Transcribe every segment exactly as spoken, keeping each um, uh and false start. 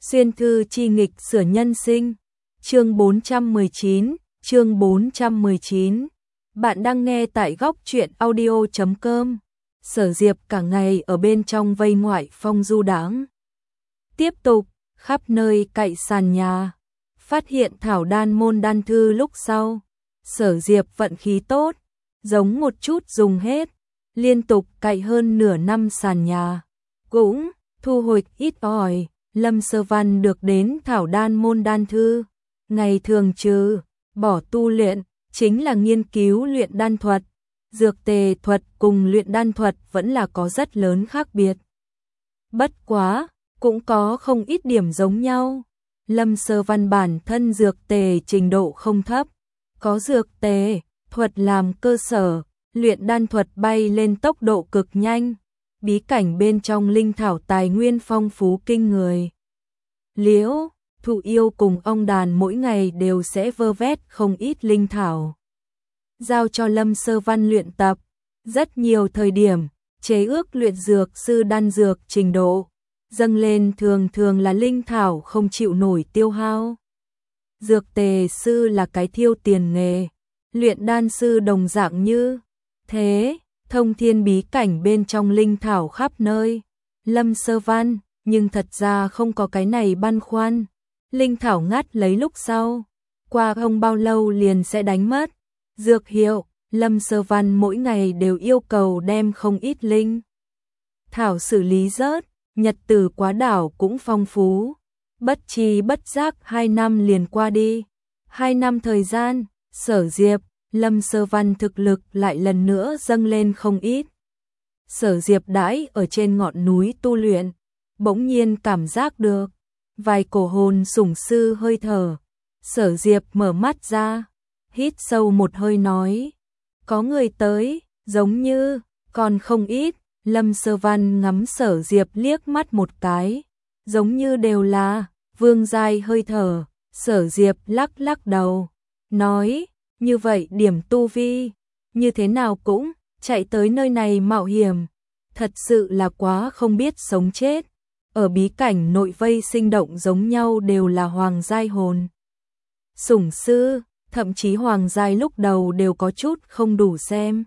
Xuyên thư chi nghịch sửa nhân sinh. Chương bốn trăm mười chín, chương bốn trăm mười chín. Bạn đang nghe tại góc truyện audio chấm com. Sở Diệp cả ngày ở bên trong vây ngoại phong du đãng. Tiếp tục, khắp nơi cậy sàn nhà, phát hiện thảo đan môn đan thư lúc sau. Sở Diệp vận khí tốt, giống một chút dùng hết, liên tục cậy hơn nửa năm sàn nhà. Cũng thu hồi ít ỏi, Lâm Sơ Văn được đến thảo đan môn đan thư. Ngày thường trừ bỏ tu luyện, chính là nghiên cứu luyện đan thuật. Dược tề thuật cùng luyện đan thuật vẫn là có rất lớn khác biệt. Bất quá, cũng có không ít điểm giống nhau. Lâm Sơ Văn bản thân dược tề trình độ không thấp, có dược tề thuật làm cơ sở, luyện đan thuật bay lên tốc độ cực nhanh. Bí cảnh bên trong linh thảo tài nguyên phong phú kinh người. Liễu, Thụ Yêu cùng ong đàn mỗi ngày đều sẽ vơ vét không ít linh thảo, giao cho Lâm Sơ Văn luyện tập. Rất nhiều thời điểm, chế ước luyện dược sư đan dược trình độ dâng lên thường thường là linh thảo không chịu nổi tiêu hao. Dược tề sư là cái thiêu tiền nghề, luyện đan sư đồng dạng như thế. Thông thiên bí cảnh bên trong linh thảo khắp nơi. Lâm Sơ Văn, nhưng thật ra không có cái này băn khoăn. Linh thảo ngắt lấy lúc sau, qua không bao lâu liền sẽ đánh mất. Dược hiệu, Lâm Sơ Văn mỗi ngày đều yêu cầu đem không ít linh thảo xử lý rớt, nhật tử quá đảo cũng phong phú. Bất chi bất giác hai năm liền qua đi. Hai năm thời gian, Sở Diệp, Lâm Sơ Văn thực lực lại lần nữa dâng lên không ít. Sở Diệp đãi ở trên ngọn núi tu luyện, bỗng nhiên cảm giác được vài cổ hồn sủng sư hơi thở. Sở Diệp mở mắt ra, hít sâu một hơi nói, có người tới, giống như còn không ít. Lâm Sơ Văn ngắm Sở Diệp liếc mắt một cái, giống như đều là vương giai hơi thở. Sở Diệp lắc lắc đầu, nói, như vậy điểm tu vi, như thế nào cũng chạy tới nơi này mạo hiểm, thật sự là quá không biết sống chết. Ở bí cảnh nội vây sinh động giống nhau đều là hoàng giai hồn sủng sư, thậm chí hoàng giai lúc đầu đều có chút không đủ xem.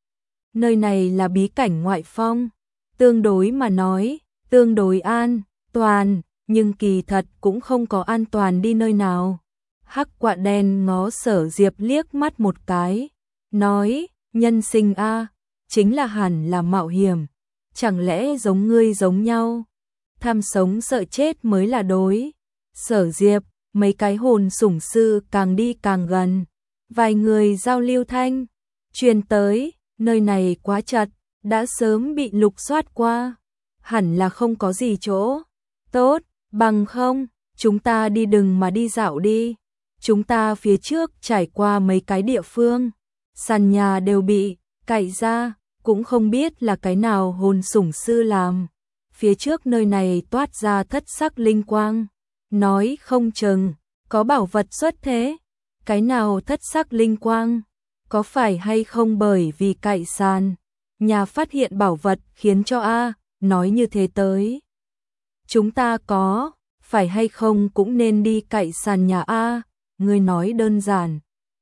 Nơi này là bí cảnh ngoại phong, tương đối mà nói, tương đối an toàn, nhưng kỳ thật cũng không có an toàn đi nơi nào. Hắc quạ đen ngó Sở Diệp liếc mắt một cái, nói, nhân sinh a, chính là hẳn là mạo hiểm, chẳng lẽ giống ngươi giống nhau, tham sống sợ chết mới là đối. Sở Diệp, mấy cái hồn sủng sư càng đi càng gần, vài người giao lưu thanh truyền tới, nơi này quá chật, đã sớm bị lục soát qua, hẳn là không có gì chỗ tốt, bằng không, chúng ta đi đừng mà đi dạo đi. Chúng ta phía trước trải qua mấy cái địa phương, sàn nhà đều bị cày ra, cũng không biết là cái nào hồn sủng sư làm. Phía trước nơi này toát ra thất sắc linh quang, nói không chừng có bảo vật xuất thế. Cái nào thất sắc linh quang? Có phải hay không bởi vì cày sàn nhà phát hiện bảo vật khiến cho a nói như thế tới? Chúng ta có phải hay không cũng nên đi cày sàn nhà a? Ngươi nói đơn giản.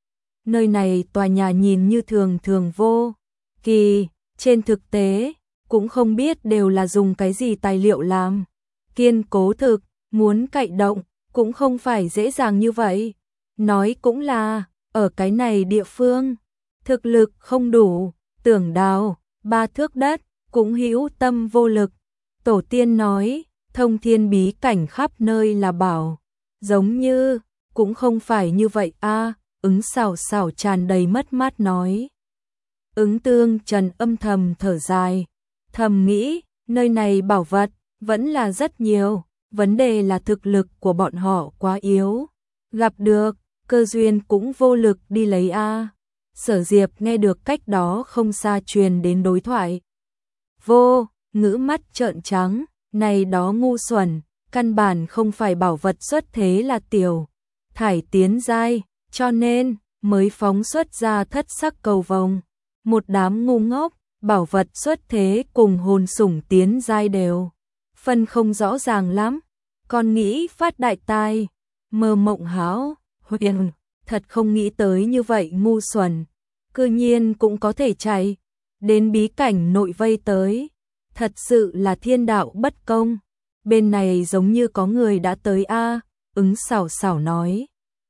Nơi này tòa nhà nhìn như thường thường vô kỳ, trên thực tế cũng không biết đều là dùng cái gì tài liệu làm. Kiên cố thực, muốn cậy động cũng không phải dễ dàng như vậy. Nói cũng là, ở cái này địa phương, thực lực không đủ, tưởng đào ba thước đất, cũng hữu tâm vô lực. Tổ tiên nói, thông thiên bí cảnh khắp nơi là bảo, giống như cũng không phải như vậy a. Ứng xảo xảo tràn đầy mất mát nói. Ứng Tương Trần âm thầm thở dài, thầm nghĩ, nơi này bảo vật vẫn là rất nhiều, vấn đề là thực lực của bọn họ quá yếu, gặp được cơ duyên cũng vô lực đi lấy a. Sở Diệp nghe được cách đó không xa truyền đến đối thoại, vô ngữ mắt trợn trắng, này đó ngu xuẩn, căn bản không phải bảo vật xuất thế là tiểu thải tiến giai, cho nên mới phóng xuất ra thất sắc cầu vồng. Một đám ngu ngốc, bảo vật xuất thế cùng hồn sủng tiến giai đều phân không rõ ràng lắm. Con nghĩ phát đại tài, mơ mộng hão, huyền, thật không nghĩ tới như vậy ngu xuẩn, cư nhiên cũng có thể chạy đến bí cảnh nội vây tới, thật sự là thiên đạo bất công. Bên này giống như có người đã tới a, Ứng Sảo Sảo nói.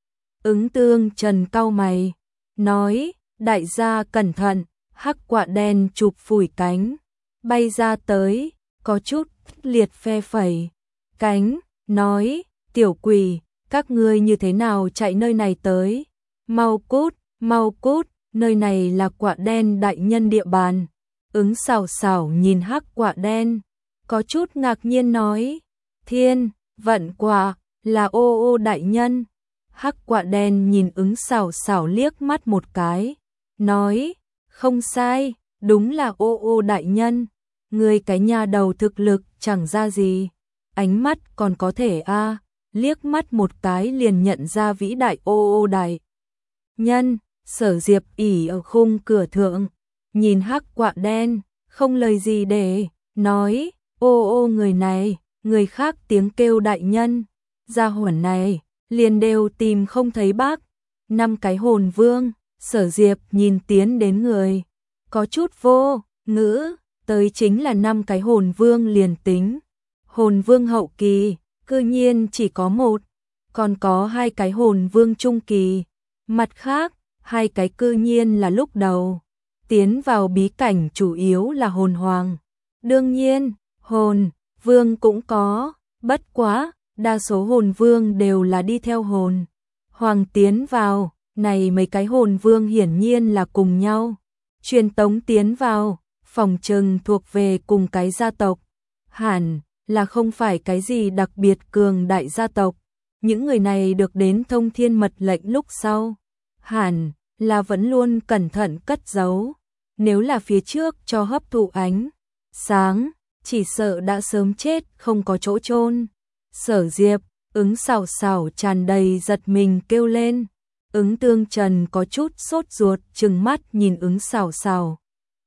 Ứng Tương Trần cau mày, nói, đại gia cẩn thận, hắc quạ đen chụp phủi cánh, bay ra tới, có chút liệt phe phẩy cánh, nói, tiểu quỷ, các ngươi như thế nào chạy nơi này tới, mau cút, mau cút, nơi này là quạ đen đại nhân địa bàn. Ứng Sảo Sảo nhìn hắc quạ đen, có chút ngạc nhiên nói, thiên, vận quạ, là ô ô đại nhân. Hắc quạ đen nhìn Ứng Sảo Sảo liếc mắt một cái, nói, không sai, đúng là ô ô đại nhân, người cái nhà đầu thực lực chẳng ra gì, ánh mắt còn có thể a, liếc mắt một cái liền nhận ra vĩ đại ô ô đại nhân. Sở Diệp ỉ ở khung cửa thượng, nhìn hắc quạ đen, không lời gì để nói, ô ô người này, người khác tiếng kêu đại nhân, gia hỏa này, liền đều tìm không thấy bác. Năm cái hồn vương, Sở Diệp nhìn tiến đến người, có chút vô ngữ, tới chính là năm cái hồn vương liền tính. Hồn vương hậu kỳ, cư nhiên chỉ có một, còn có hai cái hồn vương trung kỳ, mặt khác, hai cái cư nhiên là lúc đầu tiến vào bí cảnh chủ yếu là hồn hoàng. Đương nhiên, hồn vương cũng có, bất quá, đa số hồn vương đều là đi theo hồn hoàng tiến vào, này mấy cái hồn vương hiển nhiên là cùng nhau truyền tống tiến vào, phòng trừng thuộc về cùng cái gia tộc, hẳn là không phải cái gì đặc biệt cường đại gia tộc. Những người này được đến thông thiên mật lệnh lúc sau, hẳn là vẫn luôn cẩn thận cất giấu, nếu là phía trước cho hấp thụ ánh sáng, chỉ sợ đã sớm chết không có chỗ chôn. Sở Diệp, Ứng Sảo Sảo tràn đầy giật mình kêu lên. Ứng Tương Trần có chút sốt ruột trừng mắt nhìn Ứng Sảo Sảo,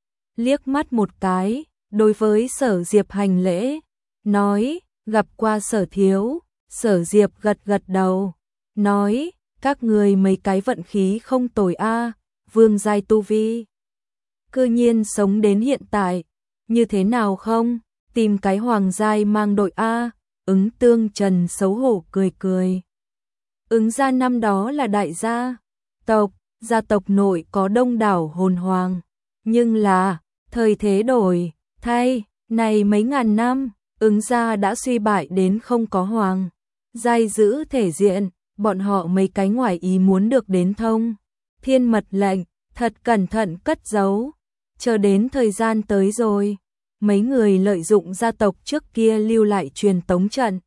liếc mắt một cái, đối với Sở Diệp hành lễ, nói, gặp qua Sở thiếu. Sở Diệp gật gật đầu, nói, các người mấy cái vận khí không tồi a, vương giai tu vi, cư nhiên sống đến hiện tại, như thế nào không, tìm cái hoàng giai mang đội a. Ứng Tương Trần xấu hổ cười cười. Ứng gia năm đó là đại gia tộc, gia tộc nội có đông đảo hồn hoàng, nhưng là, thời thế đổi thay, này mấy ngàn năm, Ứng gia đã suy bại đến không có hoàng giai giữ thể diện, bọn họ mấy cái ngoài ý muốn được đến thông thiên mật lệnh, thật cẩn thận cất giấu, chờ đến thời gian tới rồi, mấy người lợi dụng gia tộc trước kia lưu lại truyền tống trận,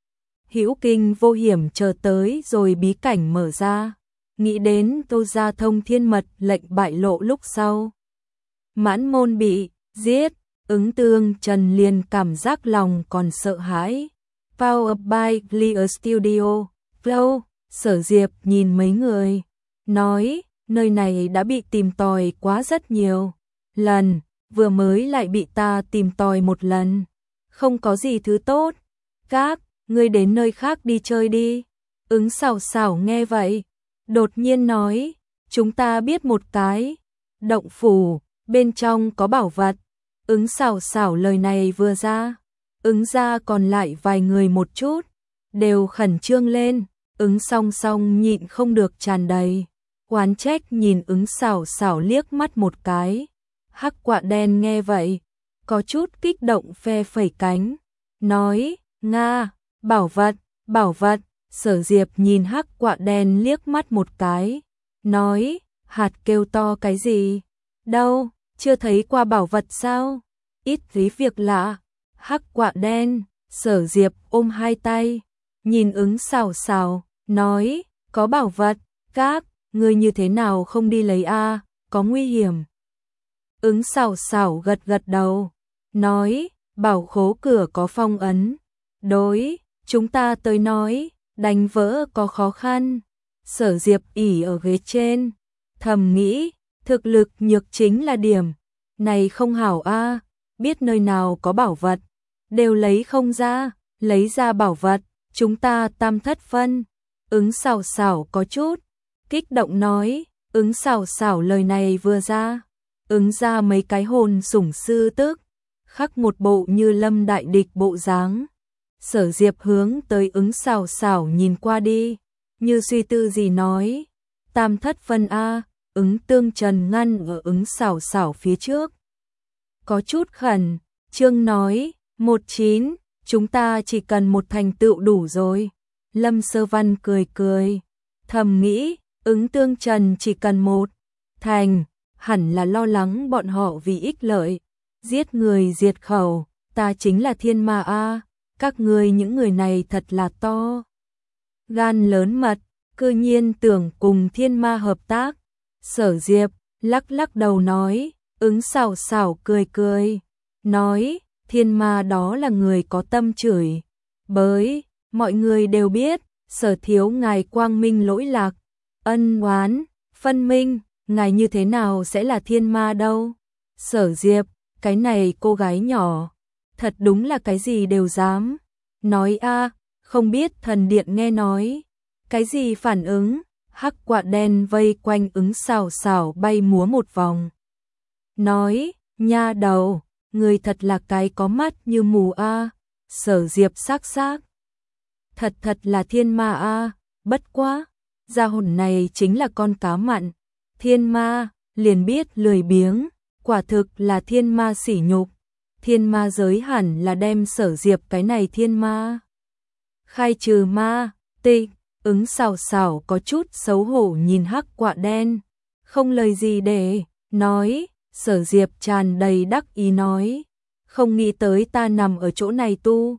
hữu kinh vô hiểm chờ tới rồi bí cảnh mở ra, nghĩ đến Tô gia thông thiên mật lệnh bại lộ lúc sau, mãn môn bị giết. Ứng Tương Trần liền cảm giác lòng còn sợ hãi. Power by Clear Studio, Flow. Sở Diệp nhìn mấy người, nói, nơi này đã bị tìm tòi quá rất nhiều lần, vừa mới lại bị ta tìm tòi một lần, không có gì thứ tốt, các ngươi đến nơi khác đi chơi đi. Ứng Sảo Sảo nghe vậy, đột nhiên nói, chúng ta biết một cái động phủ, bên trong có bảo vật. Ứng Sảo Sảo lời này vừa ra, Ứng gia còn lại vài người một chút đều khẩn trương lên. Ứng Song Song nhịn không được tràn đầy oán trách nhìn Ứng Sảo Sảo liếc mắt một cái. Hắc quạ đen nghe vậy, có chút kích động phe phẩy cánh, nói, Nga, bảo vật, bảo vật. Sở Diệp nhìn hắc quạ đen liếc mắt một cái, nói, hạt kêu to cái gì? Đâu, chưa thấy qua bảo vật sao? Ít tí việc lạ. Hắc quạ đen, Sở Diệp ôm hai tay, nhìn Ứng Sảo Sảo, nói, có bảo vật, các ngươi như thế nào không đi lấy a, có nguy hiểm. Ứng Sảo Sảo gật gật đầu, nói, bảo khố cửa có phong ấn, đối chúng ta tới nói, đánh vỡ có khó khăn. Sở Diệp ỉ ở ghế trên, thầm nghĩ, thực lực nhược chính là điểm này không hảo a, biết nơi nào có bảo vật, đều lấy không ra, lấy ra bảo vật, chúng ta tam thất phân. Ứng Sảo Sảo có chút kích động nói, Ứng Sảo Sảo lời này vừa ra, Ứng ra mấy cái hồn sủng sư tức, khắc một bộ như lâm đại địch bộ dáng. Sở Diệp hướng tới Ứng Sảo Sảo nhìn qua đi, như suy tư gì nói, tam thất phân a. Ứng Tương Trần ngăn ở Ứng Sảo Sảo phía trước. Có chút khẩn, Trương nói, một chín, chúng ta chỉ cần một thành tựu đủ rồi. Lâm Sơ Văn cười cười, thầm nghĩ, Ứng Tương Trần chỉ cần một thành, hẳn là lo lắng bọn họ vì ích lợi, giết người diệt khẩu, ta chính là thiên ma a, các ngươi những người này thật là to gan lớn mật, cư nhiên tưởng cùng thiên ma hợp tác. Sở Diệp lắc lắc đầu nói, Ứng Sảo Sảo cười cười, nói, thiên ma đó là người có tâm chửi bới, mọi người đều biết, Sở thiếu ngài quang minh lỗi lạc, ân oán phân minh, ngài như thế nào sẽ là thiên ma đâu. Sở Diệp, cái này cô gái nhỏ, thật đúng là cái gì đều dám nói a. Không biết thần điện nghe nói cái gì phản ứng. Hắc quạ đen vây quanh Ứng Sảo Sảo bay múa một vòng, nói, nha đầu, người thật là cái có mắt như mù a. Sở Diệp sắc sắc, thật thật là thiên ma a, bất quá, gia hồn này chính là con cá mặn, thiên ma, liền biết lười biếng, quả thực là thiên ma sỉ nhục. Thiên ma giới hẳn là đem Sở Diệp cái này thiên ma khai trừ ma tịch. Ứng Sảo Sảo có chút xấu hổ nhìn hắc quạ đen, không lời gì để nói. Sở Diệp tràn đầy đắc ý nói, không nghĩ tới ta nằm ở chỗ này tu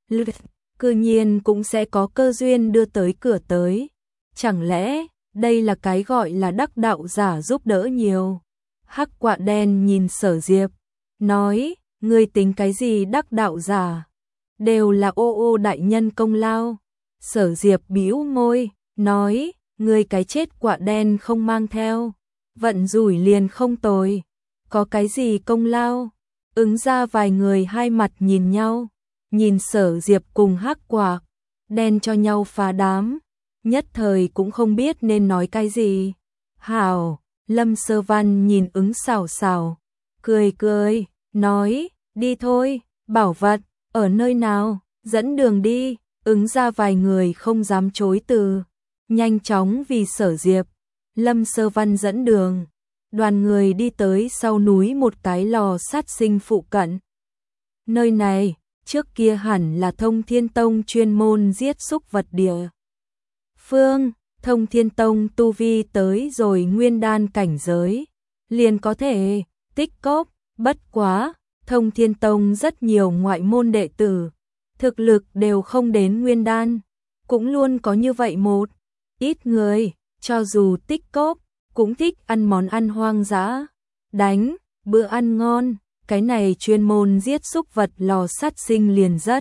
cư nhiên cũng sẽ có cơ duyên đưa tới cửa tới, chẳng lẽ đây là cái gọi là đắc đạo giả giúp đỡ nhiều. Hắc quạ đen nhìn Sở Diệp, nói, ngươi tính cái gì đắc đạo giả, đều là ô ô đại nhân công lao. Sở Diệp bĩu môi, nói, ngươi cái chết quạ đen không mang theo, vận rủi liền không tồi, có cái gì công lao. Ứng ra vài người hai mặt nhìn nhau, nhìn Sở Diệp cùng hắc quạ đen cho nhau phá đám, nhất thời cũng không biết nên nói cái gì. Hảo, Lâm Sơ Văn nhìn Ứng Sảo Sảo, cười cười, nói, đi thôi, bảo vật, ở nơi nào, dẫn đường đi. Ứng ra vài người không dám chối từ, nhanh chóng vì Sở Diệp. Lâm Sơ Văn dẫn đường, đoàn người đi tới sau núi một cái lò sát sinh phụ cận. Nơi này, trước kia hẳn là Thông Thiên Tông chuyên môn giết súc vật địa phương, Thông Thiên Tông tu vi tới rồi nguyên đan cảnh giới, liền có thể tích cóp, bất quá, Thông Thiên Tông rất nhiều ngoại môn đệ tử, thực lực đều không đến nguyên đan, cũng luôn có như vậy một ít người, cho dù tích cóp, cũng thích ăn món ăn hoang dã, đánh, bữa ăn ngon, cái này chuyên môn giết súc vật lò sát sinh liền rất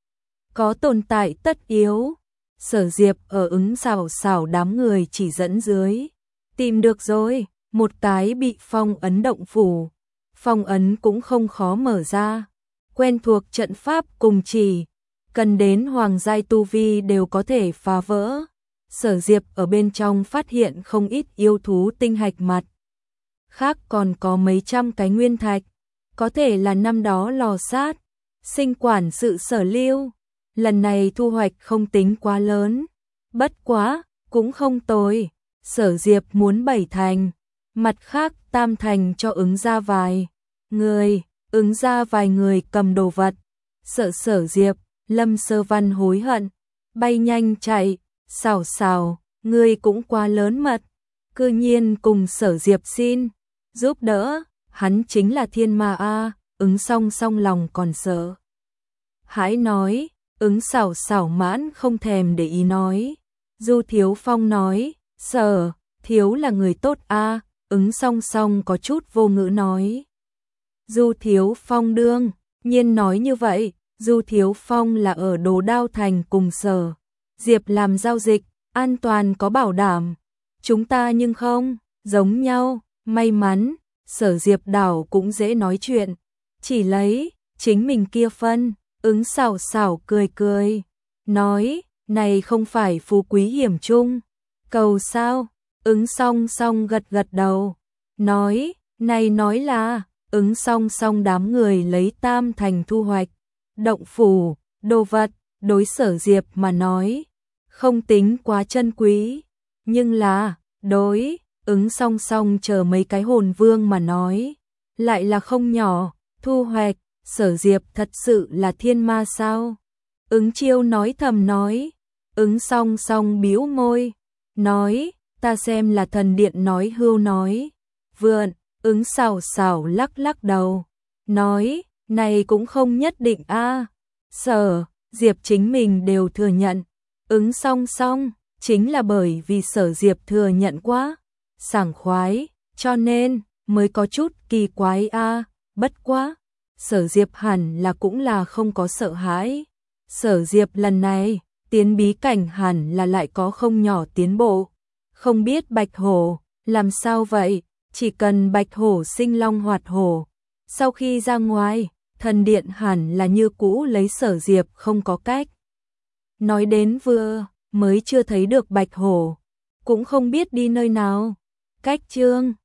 có tồn tại tất yếu. Sở Diệp ở Ứng Sảo Sảo đám người chỉ dẫn dưới, tìm được rồi, một cái bị phong ấn động phủ, phong ấn cũng không khó mở ra, quen thuộc trận pháp cùng chỉ, cần đến hoàng giai tu vi đều có thể phá vỡ. Sở Diệp ở bên trong phát hiện không ít yêu thú tinh hạch mặt, khác còn có mấy trăm cái nguyên thạch, có thể là năm đó lò sát sinh quản sự sở lưu. Lần này thu hoạch không tính quá lớn, bất quá, cũng không tồi. Sở Diệp muốn bảy thành, mặt khác tam thành cho Ứng ra vài người, Ứng ra vài người cầm đồ vật. Sợ Sở Diệp, Lâm Sơ Văn hối hận, bay nhanh chạy. Sảo Sảo, ngươi cũng quá lớn mật, cư nhiên cùng Sở Diệp xin giúp đỡ, hắn chính là thiên ma a. Ứng song song lòng còn sợ hãi nói. Ứng Sảo Sảo mãn không thèm để ý nói. Du Thiếu Phong nói, Sở thiếu là người tốt a. Ứng song song có chút vô ngữ nói. Du Thiếu Phong đương nhiên nói như vậy. Du Thiếu Phong là ở Đồ Đao Thành cùng Sở Diệp làm giao dịch, an toàn có bảo đảm. Chúng ta nhưng không giống nhau, may mắn, Sở Diệp đảo cũng dễ nói chuyện, chỉ lấy chính mình kia phân. Ứng Sảo Sảo cười cười, nói, này không phải phú quý hiểm chung, cầu sao? Ứng Song Song gật gật đầu, nói, này nói là, Ứng Song Song đám người lấy Tam Thành thu hoạch, động phủ, đồ vật, đối Sở Diệp mà nói, không tính quá chân quý, nhưng là, đối, Ứng Song Song chờ mấy cái hồn vương mà nói, lại là không nhỏ, thu hoạch, Sở Diệp thật sự là thiên ma sao? Ứng Chiêu nói thầm nói, Ứng Song Song bĩu môi, nói, ta xem là thần điện nói hưu nói, vượn, Ứng Sảo Sảo lắc lắc đầu, nói, này cũng không nhất định a. Sở Diệp chính mình đều thừa nhận, Ứng Song Song chính là bởi vì Sở Diệp thừa nhận quá sảng khoái, cho nên mới có chút kỳ quái a. Bất quá, Sở Diệp hẳn là cũng là không có sợ hãi. Sở Diệp lần này tiến bí cảnh hẳn là lại có không nhỏ tiến bộ. Không biết Bạch Hổ làm sao vậy? Chỉ cần Bạch Hổ sinh long hoạt hổ, sau khi ra ngoài, thần điện hẳn là như cũ lấy Sở Diệp không có cách. Nói đến vừa mới chưa thấy được Bạch Hổ, cũng không biết đi nơi nào. Cách chương